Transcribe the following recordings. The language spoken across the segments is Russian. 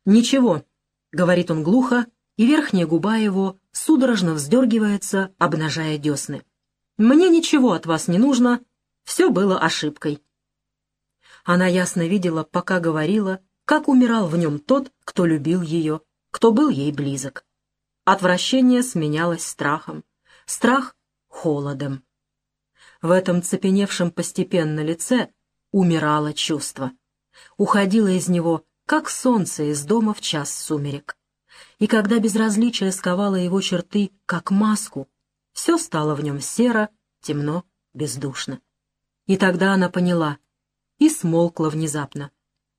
«Ничего», — говорит он глухо, и верхняя губа его судорожно вздергивается, обнажая десны. «Мне ничего от вас не нужно, все было ошибкой». Она ясно видела, пока говорила, как умирал в нем тот, кто любил ее, кто был ей близок. Отвращение сменялось страхом, страх — холодом. В этом цепеневшем постепенно лице умирало чувство. Уходило из него, как солнце из дома в час сумерек. И когда безразличие сковало его черты, как маску, все стало в нем серо, темно, бездушно. И тогда она поняла и смолкла внезапно.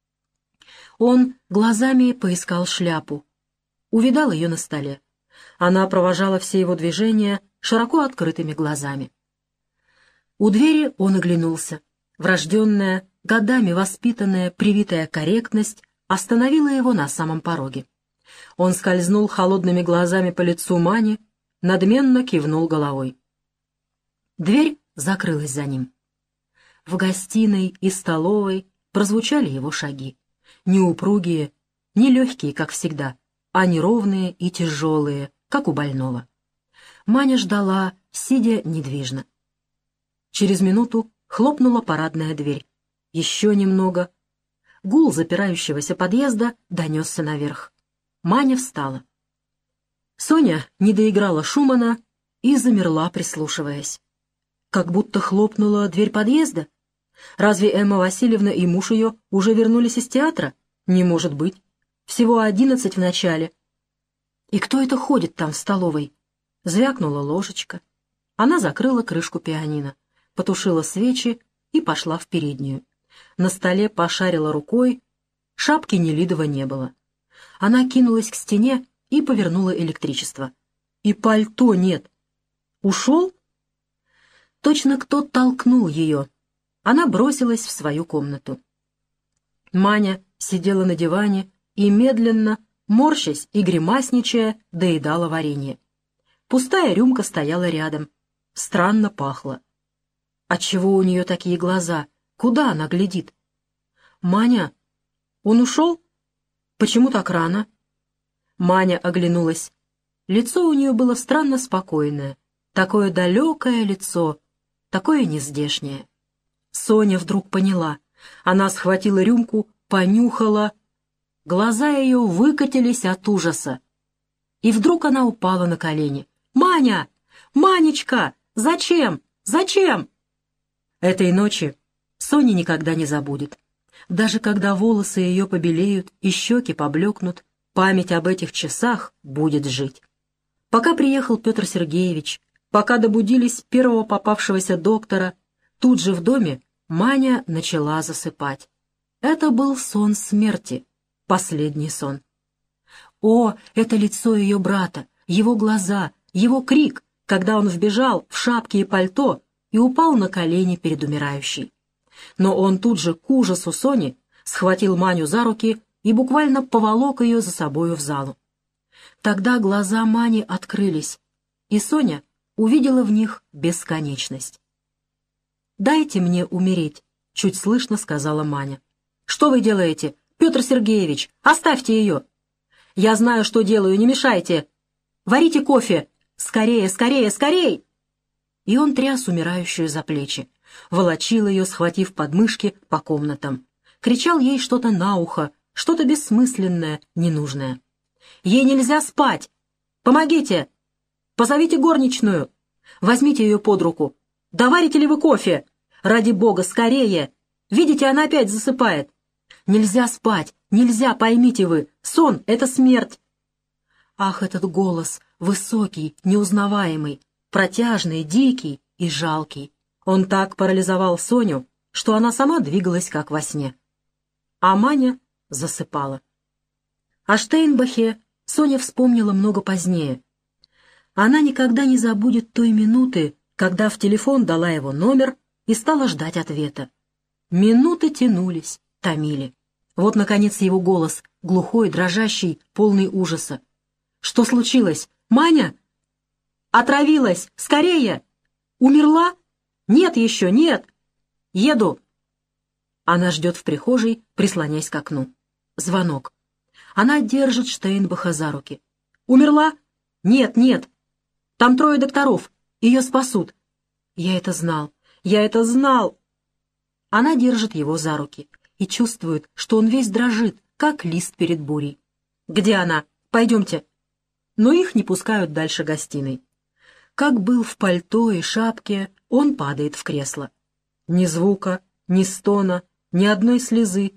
Он глазами поискал шляпу, увидал ее на столе. Она провожала все его движения широко открытыми глазами. У двери он оглянулся. Врожденная, годами воспитанная, привитая корректность остановила его на самом пороге. Он скользнул холодными глазами по лицу Мани, надменно кивнул головой. Дверь закрылась за ним. В гостиной и столовой прозвучали его шаги. Не упругие, не легкие, как всегда, а неровные и тяжелые, как у больного. Маня ждала, сидя недвижно. Через минуту хлопнула парадная дверь. Еще немного. Гул запирающегося подъезда донесся наверх. Маня встала. Соня не доиграла Шумана и замерла, прислушиваясь. Как будто хлопнула дверь подъезда. Разве Эмма Васильевна и муж ее уже вернулись из театра? Не может быть. Всего 11 в начале. И кто это ходит там в столовой? Звякнула ложечка. Она закрыла крышку пианино, потушила свечи и пошла в переднюю. На столе пошарила рукой. Шапки Нелидова не было. Она кинулась к стене и повернула электричество. И пальто нет. Ушел? Точно кто толкнул ее. Она бросилась в свою комнату. Маня сидела на диване и медленно, морщась и гримасничая, доедала варенье. Пустая рюмка стояла рядом. Странно пахло. Отчего у нее такие глаза? Куда она глядит? «Маня, он ушел? Почему так рано?» Маня оглянулась. Лицо у нее было странно спокойное. Такое далекое лицо, такое нездешнее. Соня вдруг поняла. Она схватила рюмку, понюхала. Глаза ее выкатились от ужаса. И вдруг она упала на колени. «Маня! Манечка! Зачем? Зачем?» Этой ночи Соня никогда не забудет. Даже когда волосы ее побелеют и щеки поблекнут, память об этих часах будет жить. Пока приехал Петр Сергеевич, пока добудились первого попавшегося доктора, тут же в доме Маня начала засыпать. Это был сон смерти, последний сон. О, это лицо ее брата, его глаза, его крик, когда он вбежал в шапке и пальто и упал на колени перед умирающей. Но он тут же, к ужасу Сони, схватил Маню за руки и буквально поволок ее за собою в залу. Тогда глаза Мани открылись, и Соня увидела в них бесконечность. «Дайте мне умереть», — чуть слышно сказала Маня. «Что вы делаете? Петр Сергеевич, оставьте ее!» «Я знаю, что делаю, не мешайте! Варите кофе! Скорее, скорее, скорей!» И он тряс умирающую за плечи, волочил ее, схватив подмышки по комнатам. Кричал ей что-то на ухо, что-то бессмысленное, ненужное. «Ей нельзя спать! Помогите! Позовите горничную! Возьмите ее под руку! Доварите ли вы кофе? Ради бога, скорее! Видите, она опять засыпает! Нельзя спать! Нельзя, поймите вы! Сон — это смерть!» Ах, этот голос, высокий, неузнаваемый, протяжный, дикий и жалкий. Он так парализовал Соню, что она сама двигалась, как во сне. А Маня засыпала. О Штейнбахе Соня вспомнила много позднее. Она никогда не забудет той минуты, когда в телефон дала его номер и стала ждать ответа. Минуты тянулись, томили. Вот, наконец, его голос, глухой, дрожащий, полный ужаса. «Что случилось? Маня?» «Отравилась! Скорее! Умерла? Нет еще, нет! Еду!» Она ждет в прихожей, прислонясь к окну. Звонок. Она держит Штейнбаха за руки. «Умерла? Нет, нет. Там 3 докторов. Ее спасут». «Я это знал. Я это знал». Она держит его за руки и чувствует, что он весь дрожит, как лист перед бурей. «Где она? Пойдемте». Но их не пускают дальше гостиной. Как был в пальто и шапке, он падает в кресло. Ни звука, ни стона, ни одной слезы.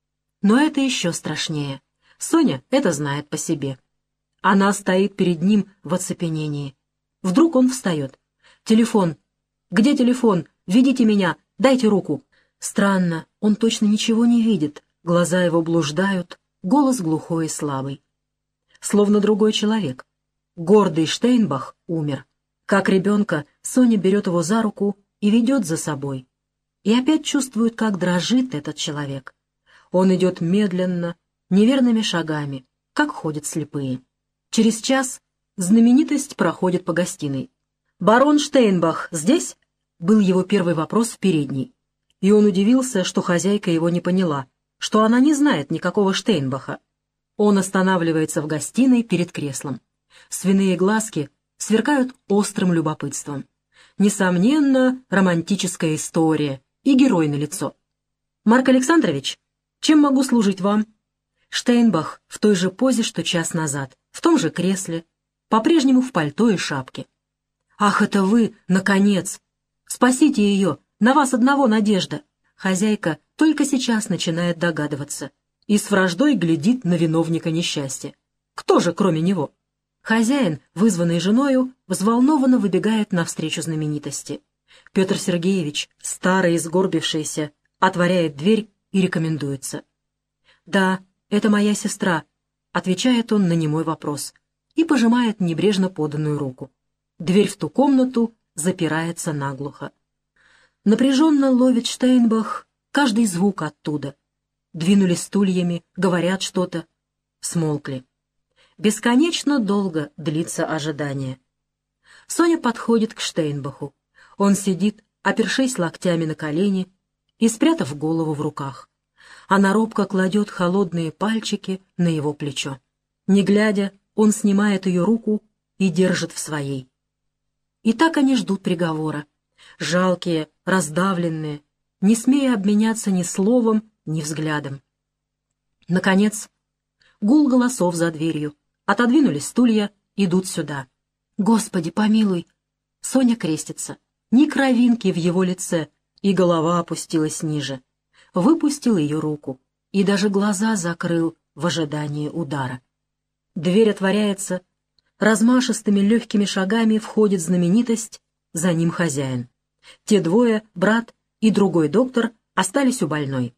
Но это еще страшнее. Соня это знает по себе. Она стоит перед ним в оцепенении. Вдруг он встает. «Телефон! Где телефон? Ведите меня! Дайте руку!» Странно, он точно ничего не видит. Глаза его блуждают, голос глухой и слабый. Словно другой человек. Гордый Штейнбах умер. Как ребенка, Соня берет его за руку и ведет за собой. И опять чувствует, как дрожит этот человек. Он идет медленно, неверными шагами, как ходят слепые. Через час знаменитость проходит по гостиной. «Барон Штейнбах здесь?» — был его первый вопрос в передней. И он удивился, что хозяйка его не поняла, что она не знает никакого Штейнбаха. Он останавливается в гостиной перед креслом. Свиные глазки сверкают острым любопытством. Несомненно, романтическая история и герой налицо. «Марк Александрович, чем могу служить вам?» Штейнбах в той же позе, что час назад, в том же кресле, по-прежнему в пальто и шапке. «Ах, это вы, наконец! Спасите ее! На вас одного надежда!» Хозяйка только сейчас начинает догадываться и с враждой глядит на виновника несчастья. Кто же, кроме него? Хозяин, вызванный женою, взволнованно выбегает навстречу знаменитости. Петр Сергеевич, старый и сгорбившийся, отворяет дверь и рекомендуется. «Да, это моя сестра», — отвечает он на немой вопрос и пожимает небрежно поданную руку. Дверь в ту комнату запирается наглухо. Напряженно ловит Штейнбах каждый звук оттуда. Двинули стульями, говорят что-то. Смолкли. Бесконечно долго длится ожидание. Соня подходит к Штейнбаху. Он сидит, опершись локтями на колени и спрятав голову в руках. Она робко кладет холодные пальчики на его плечо. Не глядя, он снимает ее руку и держит в своей. И так они ждут приговора. Жалкие, раздавленные, не смея обменяться ни словом, ни взглядом. Наконец, гул голосов за дверью. Отодвинули стулья, идут сюда. «Господи, помилуй!» Соня крестится. Ни кровинки в его лице, и голова опустилась ниже. Выпустил ее руку и даже глаза закрыл в ожидании удара. Дверь отворяется. Размашистыми легкими шагами входит знаменитость, за ним хозяин. Те двое, брат и другой доктор, остались у больной.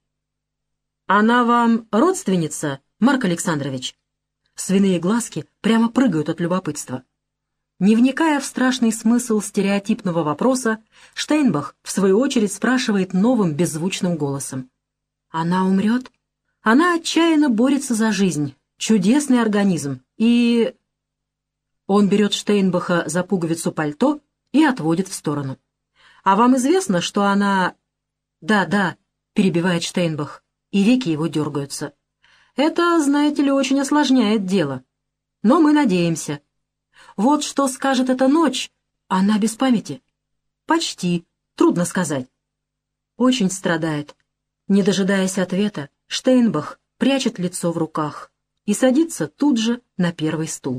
«Она вам родственница, Марк Александрович?» Свиные глазки прямо прыгают от любопытства. Не вникая в страшный смысл стереотипного вопроса, Штейнбах, в свою очередь, спрашивает новым беззвучным голосом. «Она умрет?» «Она отчаянно борется за жизнь. Чудесный организм. И...» Он берет Штейнбаха за пуговицу пальто и отводит в сторону. «А вам известно, что она...» «Да», — перебивает Штейнбах, и веки его дергаются. «Это, знаете ли, очень осложняет дело. Но мы надеемся. Вот что скажет эта ночь. Она без памяти?» «Почти. Трудно сказать». Очень страдает. Не дожидаясь ответа, Штейнбах прячет лицо в руках и садится тут же на первый стул.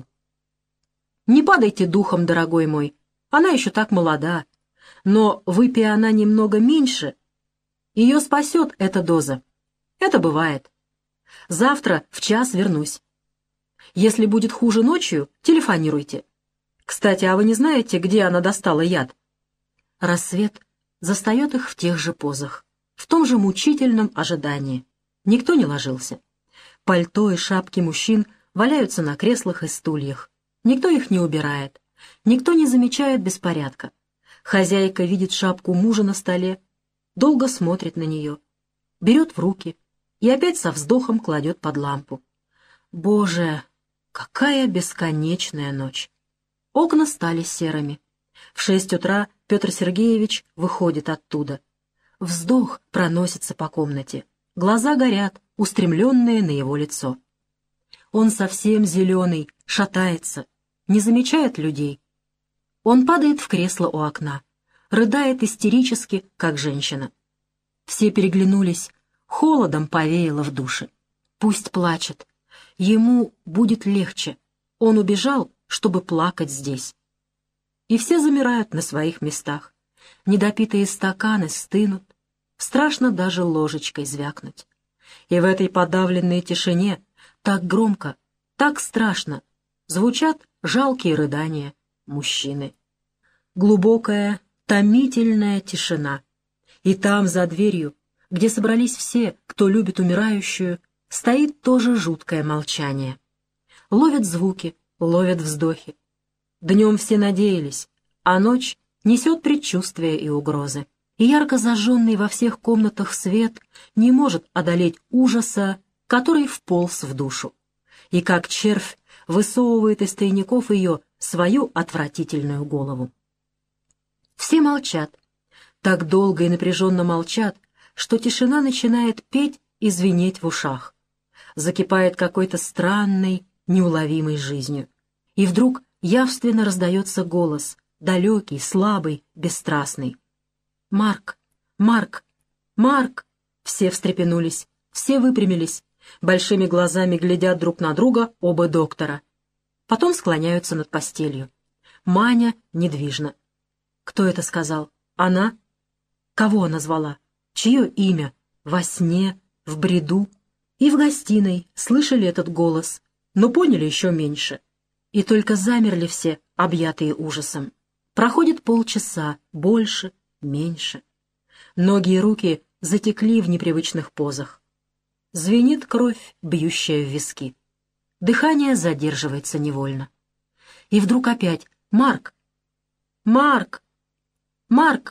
«Не падайте духом, дорогой мой. Она еще так молода. Но, выпей она немного меньше, ее спасет эта доза. Это бывает. Завтра в час вернусь. Если будет хуже ночью, телефонируйте. Кстати, а вы не знаете, где она достала яд?» Рассвет застает их в тех же позах, в том же мучительном ожидании. Никто не ложился. Пальто и шапки мужчин валяются на креслах и стульях. Никто их не убирает. Никто не замечает беспорядка. Хозяйка видит шапку мужа на столе, долго смотрит на нее, берет в руки и опять со вздохом кладет под лампу. Боже, какая бесконечная ночь! Окна стали серыми. В 6 утра Петр Сергеевич выходит оттуда. Вздох проносится по комнате. Глаза горят, устремленные на его лицо. Он совсем зеленый, шатается, не замечает людей. Он падает в кресло у окна, рыдает истерически, как женщина. Все переглянулись, холодом повеяло в душе. Пусть плачет, ему будет легче. Он убежал, чтобы плакать здесь. И все замирают на своих местах. Недопитые стаканы стынут, страшно даже ложечкой звякнуть. И в этой подавленной тишине так громко, так страшно звучат жалкие рыдания мужчины. Глубокая, томительная тишина. И там, за дверью, где собрались все, кто любит умирающую, стоит тоже жуткое молчание. Ловят звуки, ловят вздохи. Днем все надеялись, а ночь несет предчувствия и угрозы. И ярко зажженный во всех комнатах свет не может одолеть ужаса, который вполз в душу. И как червь высовывает из тайников ее свою отвратительную голову. Все молчат, так долго и напряженно молчат, что тишина начинает петь и звенеть в ушах. Закипает какой-то странной, неуловимой жизнью. И вдруг явственно раздается голос, далекий, слабый, бесстрастный. «Марк! Марк! Марк!» Все встрепенулись, все выпрямились, большими глазами глядят друг на друга оба доктора. Потом склоняются над постелью. Маня недвижна. Кто это сказал? Она? Кого она звала? Чье имя? Во сне? В бреду? И в гостиной слышали этот голос, но поняли еще меньше. И только замерли все, объятые ужасом. Проходит полчаса, больше, меньше. Ноги и руки затекли в непривычных позах. Звенит кровь, бьющая в виски. Дыхание задерживается невольно. И вдруг опять «Марк! Марк! Марк!»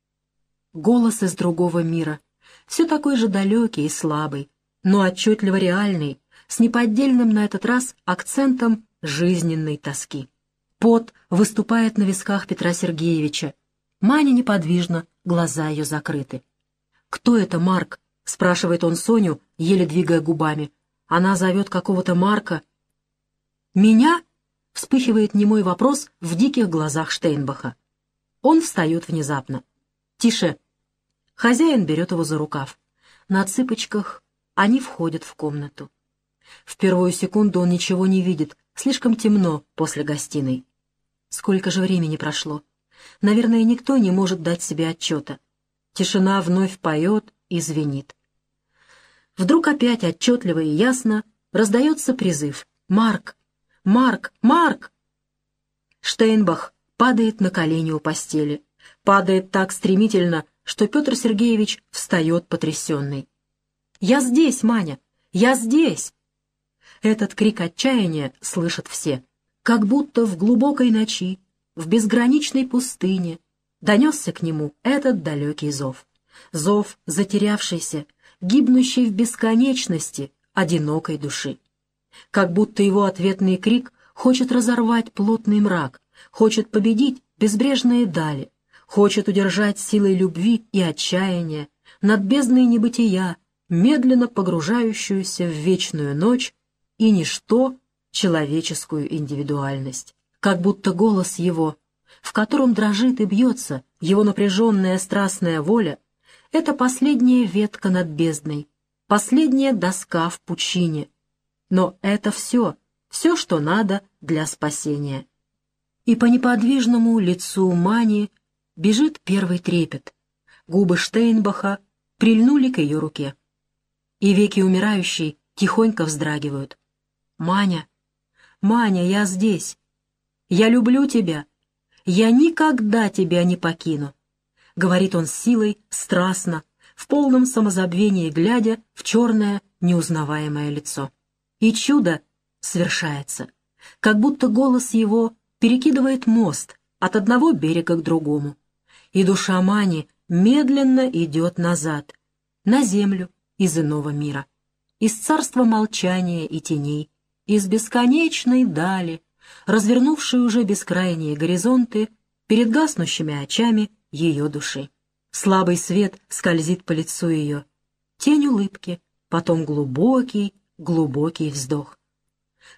Голос из другого мира, все такой же далекий и слабый, но отчетливо реальный, с неподдельным на этот раз акцентом жизненной тоски. Пот выступает на висках Петра Сергеевича. Маня неподвижна, глаза ее закрыты. «Кто это, Марк?» — спрашивает он Соню, еле двигая губами. Она зовет какого-то Марка. «Меня?» — вспыхивает немой вопрос в диких глазах Штейнбаха. Он встает внезапно. «Тише!» Хозяин берет его за рукав. На цыпочках они входят в комнату. В первую секунду он ничего не видит, слишком темно после гостиной. Сколько же времени прошло? Наверное, никто не может дать себе отчета. Тишина вновь поет и звенит. Вдруг опять отчетливо и ясно раздается призыв «Марк! Марк! Марк!» Штейнбах падает на колени у постели. Падает так стремительно, что Петр Сергеевич встает потрясенный. «Я здесь, Маня! Я здесь!» Этот крик отчаяния слышат все. Как будто в глубокой ночи, в безграничной пустыне, донесся к нему этот далекий зов. Зов затерявшейся, гибнущей в бесконечности одинокой души. Как будто его ответный крик хочет разорвать плотный мрак, хочет победить безбрежные дали, хочет удержать силой любви и отчаяния над бездной небытия, медленно погружающуюся в вечную ночь и ничто человеческую индивидуальность. Как будто голос его, в котором дрожит и бьется его напряженная страстная воля, это последняя ветка над бездной, последняя доска в пучине. Но это все, что надо для спасения. И по неподвижному лицу Мани бежит первый трепет. Губы Штейнбаха прильнули к ее руке. И веки умирающей тихонько вздрагивают. «Маня, Маня, я здесь. Я люблю тебя. Я никогда тебя не покину», — говорит он с силой, страстно, в полном самозабвении глядя в черное, неузнаваемое лицо. И чудо свершается, как будто голос его перекидывает мост от одного берега к другому. И душа Мани медленно идет назад, на землю из иного мира, из царства молчания и теней, из бесконечной дали, развернувшей уже бескрайние горизонты перед гаснущими очами ее души. Слабый свет скользит по лицу ее, тень улыбки, потом глубокий, глубокий вздох.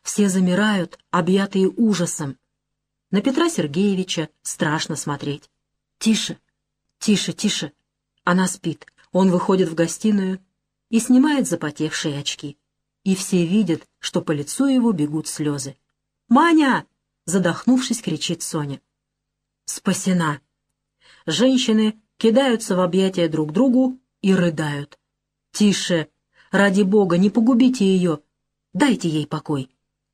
Все замирают, объятые ужасом. На Петра Сергеевича страшно смотреть. Тише, тише, тише. Она спит. Он выходит в гостиную и снимает запотевшие очки. И все видят, что по лицу его бегут слезы. «Маня!» — задохнувшись, кричит Соня. Спасена. Женщины кидаются в объятия друг другу и рыдают. «Тише! Ради Бога, не погубите ее! Дайте ей покой!»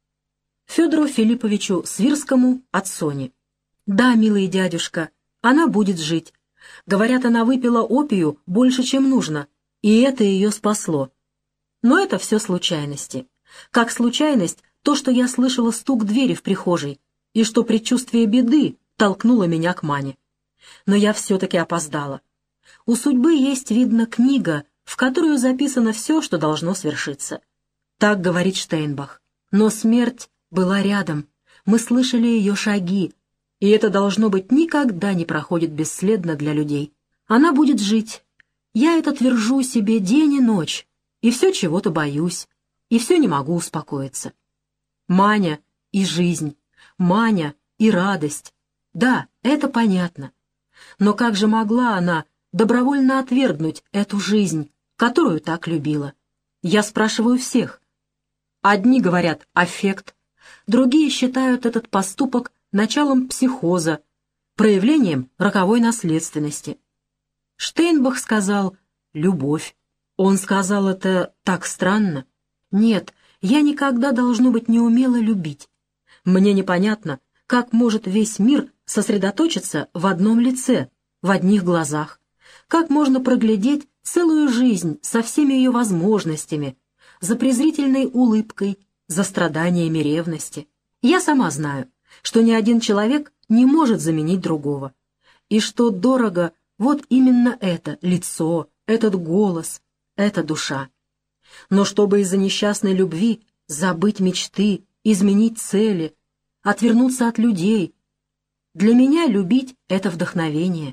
Федору Филипповичу Свирскому от Сони. «Да, милый дядюшка, она будет жить. Говорят, она выпила опию больше, чем нужно, и это ее спасло. Но это все случайности. Как случайность то, что я слышала стук двери в прихожей, и что предчувствие беды толкнуло меня к Мане. Но я все-таки опоздала. У судьбы есть, видно, книга, в которую записано все, что должно свершиться. Так говорит Штейнбах. Но смерть была рядом, мы слышали ее шаги, и это, должно быть, никогда не проходит бесследно для людей. Она будет жить. Я это твержу себе день и ночь, и все чего-то боюсь, и все не могу успокоиться. Маня и жизнь, Маня и радость. Да, это понятно. Но как же могла она добровольно отвергнуть эту жизнь, которую так любила? Я спрашиваю всех. Одни говорят «аффект», другие считают этот поступок началом психоза, проявлением роковой наследственности. Штейнбах сказал «любовь». Он сказал это так странно. Нет, я никогда, должно быть, не умела любить. Мне непонятно, как может весь мир сосредоточиться в одном лице, в одних глазах. Как можно проглядеть целую жизнь со всеми ее возможностями, за презрительной улыбкой, за страданиями ревности. Я сама знаю, что ни один человек не может заменить другого, и что дорого вот именно это лицо, этот голос, эта душа. Но чтобы из-за несчастной любви забыть мечты, изменить цели, отвернуться от людей, для меня любить — это вдохновение.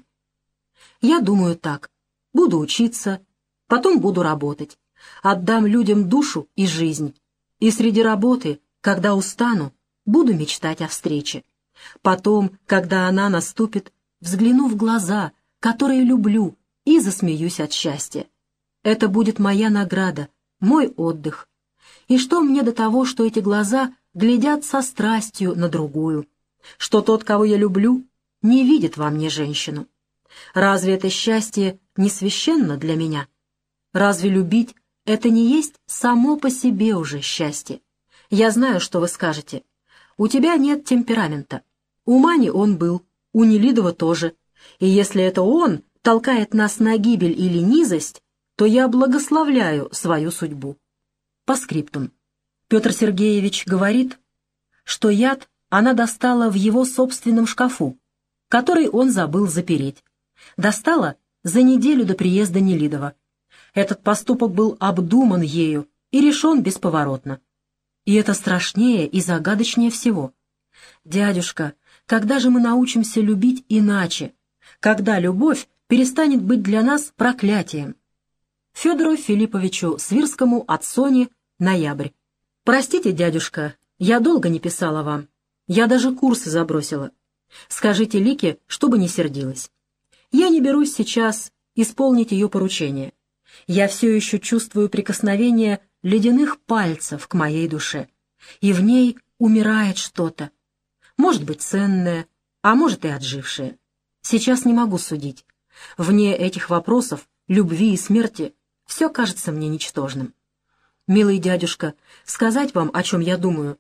Я думаю так: буду учиться, потом буду работать, отдам людям душу и жизнь, и среди работы, когда устану, буду мечтать о встрече. Потом, когда она наступит, взгляну в глаза, которые люблю, и засмеюсь от счастья. Это будет моя награда, мой отдых. И что мне до того, что эти глаза глядят со страстью на другую, что тот, кого я люблю, не видит во мне женщину? Разве это счастье не священно для меня? Разве любить — это не есть само по себе уже счастье? Я знаю, что вы скажете. У тебя нет темперамента. У Мани он был, у Нелидова тоже. И если это он толкает нас на гибель или низость, то я благословляю свою судьбу. По скриптум. Петр Сергеевич говорит, что яд она достала в его собственном шкафу, который он забыл запереть. Достала за неделю до приезда Нелидова. Этот поступок был обдуман ею и решен бесповоротно. И это страшнее и загадочнее всего. Дядюшка, когда же мы научимся любить иначе? Когда любовь перестанет быть для нас проклятием? Федору Филипповичу Свирскому от Сони, ноябрь. Простите, дядюшка, я долго не писала вам. Я даже курсы забросила. Скажите Лике, чтобы не сердилась. Я не берусь сейчас исполнить ее поручение. Я все еще чувствую прикосновение ледяных пальцев к моей душе, и в ней умирает что-то. Может быть, ценное, а может и отжившее. Сейчас не могу судить. Вне этих вопросов, любви и смерти, все кажется мне ничтожным. Милый дядюшка, сказать вам, о чем я думаю.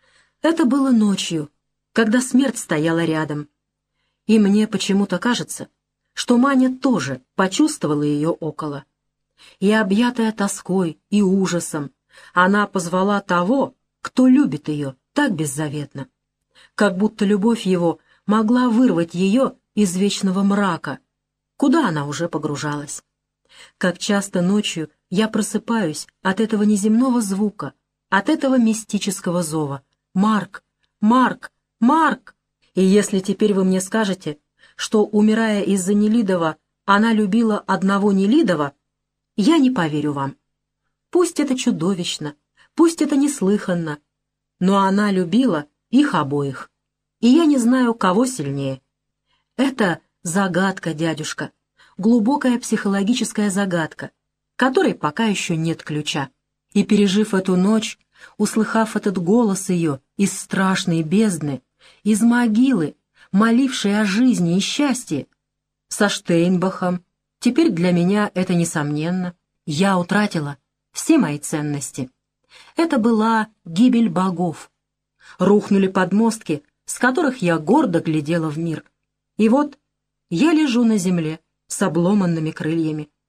Это было ночью, когда смерть стояла рядом. И мне почему-то кажется, что Маня тоже почувствовала ее около. И, объятая тоской и ужасом, она позвала того, кто любит ее так беззаветно. Как будто любовь его могла вырвать ее из вечного мрака, куда она уже погружалась. Как часто ночью я просыпаюсь от этого неземного звука, от этого мистического зова. «Марк! Марк! Марк!» И если теперь вы мне скажете, что, умирая из-за Нелидова, она любила одного Нелидова, я не поверю вам. Пусть это чудовищно, пусть это неслыханно, но она любила их обоих. И я не знаю, кого сильнее. Это загадка, дядюшка, глубокая психологическая загадка, которой пока еще нет ключа. И пережив эту ночь, услыхав этот голос ее из страшной бездны, из могилы, молившей о жизни и счастье, со Штейнбахом, теперь для меня это несомненно, я утратила все мои ценности. Это была гибель богов. Рухнули подмостки, с которых я гордо глядела в мир. И вот я лежу на земле с обломанными крыльями.